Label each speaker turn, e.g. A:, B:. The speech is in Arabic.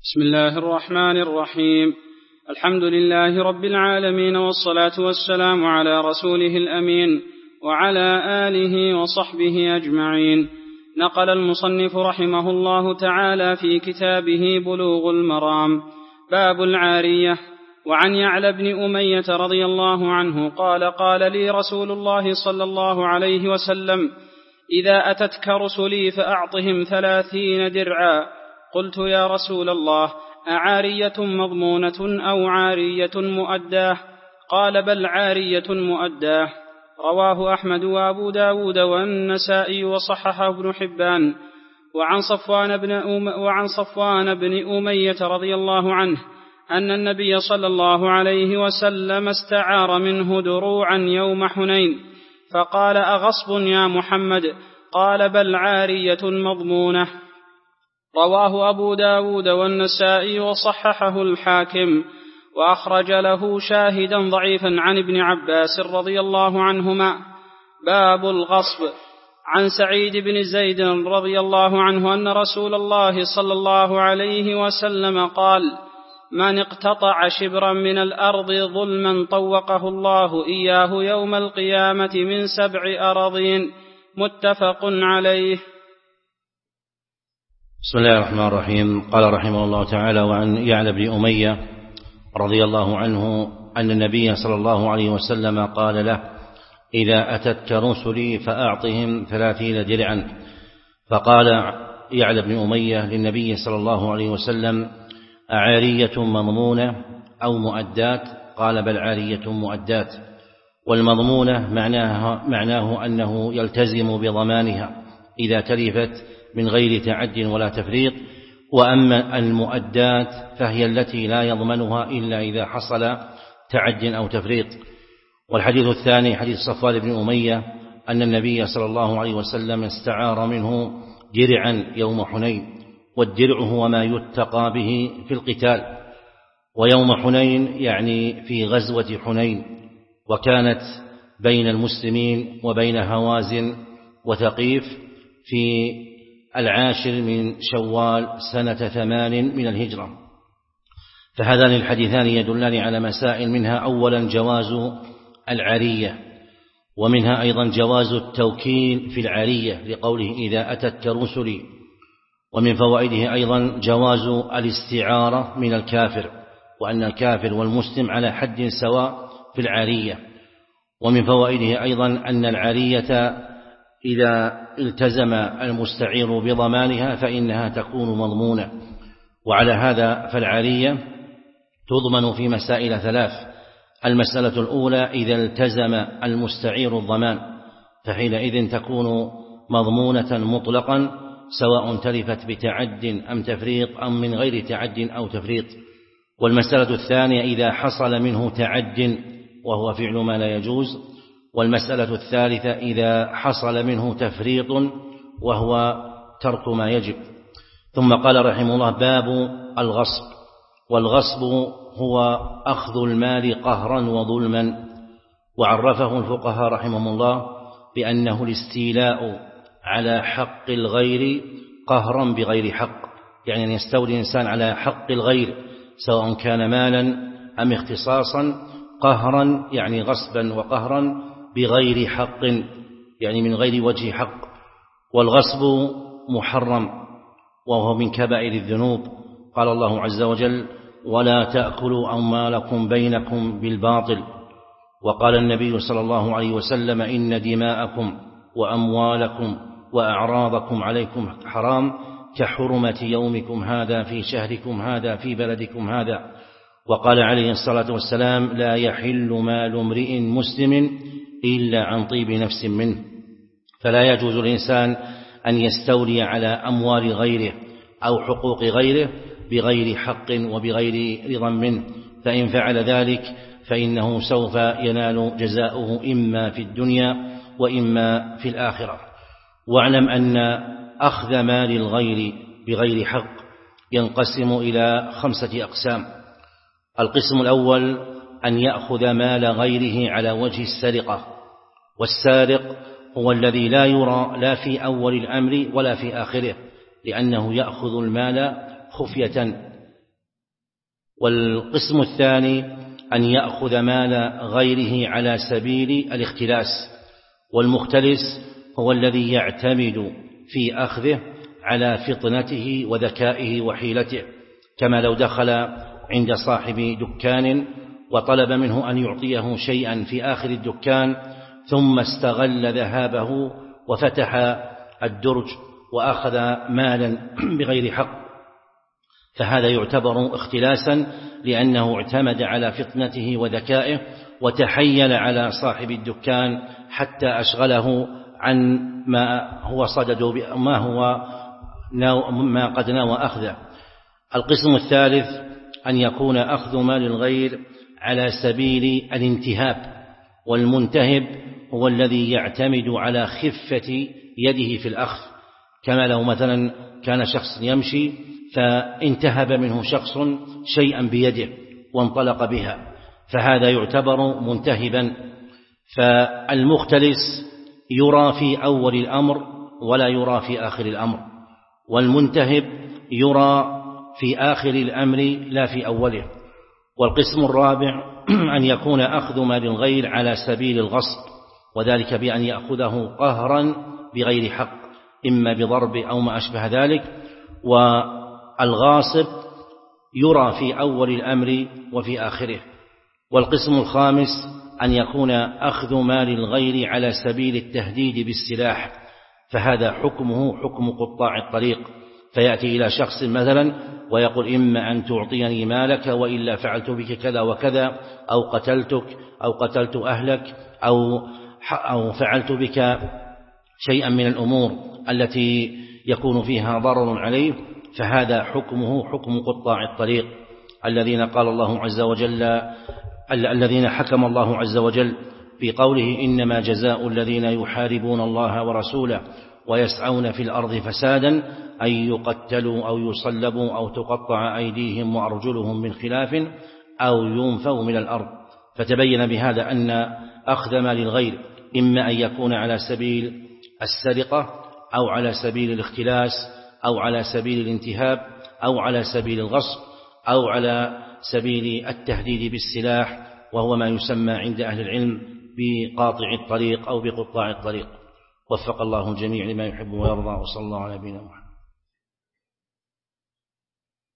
A: بسم الله الرحمن الرحيم. الحمد لله رب العالمين، والصلاة والسلام على رسوله الأمين وعلى آله وصحبه أجمعين. نقل المصنف رحمه الله تعالى في كتابه بلوغ المرام باب العارية. وعن يعلى بن أمية رضي الله عنه قال: قال لي رسول الله صلى الله عليه وسلم: إذا أتتك رسلي فأعطهم 30 درعا. قلت: يا رسول الله، أعارية مضمونة أو عارية مؤداه؟ قال: بل عارية مؤداه. رواه أحمد وأبو داود والنسائي وصححه ابن حبان. وعن صفوان بن أمية رضي الله عنه أن النبي صلى الله عليه وسلم استعار منه دروعا يوم حنين، فقال: أغصب يا محمد؟ قال: بل عارية مضمونة. رواه أبو داود والنسائي وصححه الحاكم، وأخرج له شاهدا ضعيفا عن ابن عباس رضي الله عنهما. باب الغصب. عن سعيد بن زيد رضي الله عنه أن رسول الله صلى الله عليه وسلم قال: من اقتطع شبرا من الأرض ظلما طوقه الله إياه يوم القيامة من 7 أراضين. متفق عليه.
B: بسم الله الرحمن الرحيم. قال رحمه الله تعالى: وعن يعلى بن أمية رضي الله عنه أن النبي صلى الله عليه وسلم قال له: إذا أتتك رسلي فأعطهم 30 درعا. فقال يعلى بن أمية للنبي صلى الله عليه وسلم: أعارية مضمونة أو مؤدات؟ قال: بل عارية مؤدات. والمضمونة معناه أنه يلتزم بضمانها إذا تلفت من غير تعد ولا تفريط. وأما المؤدات فهي التي لا يضمنها إلا إذا حصل تعد أو تفريط. والحديث الثاني حديث صفوان بن أمية أن النبي صلى الله عليه وسلم استعار منه درعا يوم حنين، والدرع هو ما يتقى به في القتال. ويوم حنين يعني في غزوة حنين، وكانت بين المسلمين وبين هوازن وثقيف في 10 من شوال سنة 8 من الهجرة. فهذان الحديثان يدلان على مسائل، منها أولا جواز العارية، ومنها أيضا جواز التوكيل في العارية لقوله: إذا أتتك رسلي. ومن فوائده أيضا جواز الاستعارة من الكافر، وأن الكافر والمسلم على حد سواء في العارية. ومن فوائده أيضا أن العارية إذا التزم المستعير بضمانها فإنها تكون مضمونة. وعلى هذا فالعارية تضمن في مسائل 3. المسألة الأولى: إذا التزم المستعير الضمان فحينئذ تكون مضمونة مطلقا، سواء تلفت بتعد أم تفريط أم من غير تعد أو تفريط. والمسألة الثانية: إذا حصل منه تعد وهو فعل ما لا يجوز. والمسألة الثالثة: إذا حصل منه تفريط وهو ترك ما يجب. ثم قال رحمه الله: باب الغصب. والغصب هو أخذ المال قهرا وظلما. وعرفه الفقهاء رحمهم الله بأنه الاستيلاء على حق الغير قهرا بغير حق، يعني أن يستولي الإنسان على حق الغير سواء كان مالا أم اختصاصا، قهرا يعني غصبا وقهرا بغير حق، يعني من غير وجه حق. والغصب محرم وهو من كبائر الذنوب. قال الله عز وجل: ولا تأكلوا أموالكم بينكم بالباطل. وقال النبي صلى الله عليه وسلم: إن دماءكم وأموالكم وأعراضكم عليكم حرام كحرمة يومكم هذا في شهركم هذا في بلدكم هذا. وقال عليه الصلاة والسلام: لا يحل مال امرئ مسلم إلا عن طيب نفس منه. فلا يجوز الإنسان أن يستولي على أموال غيره أو حقوق غيره بغير حق وبغير رضا منه، فإن فعل ذلك فإنه سوف ينال جزاؤه إما في الدنيا وإما في الآخرة. واعلم أن أخذ مال الغير بغير حق ينقسم إلى 5 أقسام. القسم الأول: أن يأخذ مال غيره على وجه السرقة. والسارق هو الذي لا يرى لا في أول الأمر ولا في آخره، لأنه يأخذ المال خفية والقسم الثاني أن يأخذ مال غيره على سبيل الاختلاس، والمختلس هو الذي يعتمد في أخذه على فطنته وذكائه وحيلته، كما لو دخل عند صاحب دكان وطلب منه أن يعطيه شيئا في آخر الدكان، ثم استغل ذهابه وفتح الدرج وأخذ مالا بغير حق، فهذا يعتبر اختلاسا، لأنه اعتمد على فطنته وذكائه وتحيل على صاحب الدكان حتى أشغله عن ما هو صدد ما قد نوى أخذه. القسم الثالث أن يكون أخذ مال الغير على سبيل الانتهاب، والمنتهب هو الذي يعتمد على خفة يده في الأخذ، كما لو مثلا كان شخص يمشي فانتهب منه شخص شيئا بيده وانطلق بها، فهذا يعتبر منتهبا. فالمختلس يرى في أول الأمر ولا يرى في آخر الأمر، والمنتهب يرى في آخر الأمر لا في أوله. والقسم الرابع أن يكون أخذ مال الغير على سبيل الغصب، وذلك بأن يأخذه قهرا بغير حق، إما بضرب أو ما أشبه ذلك. والغاصب يرى في أول الأمر وفي آخره. والقسم الخامس أن يكون أخذ مال الغير على سبيل التهديد بالسلاح، فهذا حكمه حكم قطاع الطريق، فيأتي إلى شخص مثلا ويقول إما أن تعطيني مالك وإلا فعلت بك كذا وكذا، أو قتلتك أو قتلت أهلك أو فعلت بك شيئا من الأمور التي يكون فيها ضرر عليه، فهذا حكمه حكم قطاع الطريق الذين حكم الله عز وجل في قوله إنما جزاء الذين يحاربون الله ورسوله ويسعون في الأرض فسادا أن يقتلوا أو يصلبوا أو تقطع أيديهم وأرجلهم من خلاف أو ينفوا من الأرض. فتبين بهذا أن أخذ مال الغير إما أن يكون على سبيل السرقة أو على سبيل الاختلاس أو على سبيل الانتهاب أو على سبيل الغصب أو على سبيل التهديد بالسلاح، وهو ما يسمى عند أهل العلم بقاطع الطريق أو بقطاع الطريق. وفق الله الجميع لما يحب ويرضى، وصلى الله على نبينا محمد.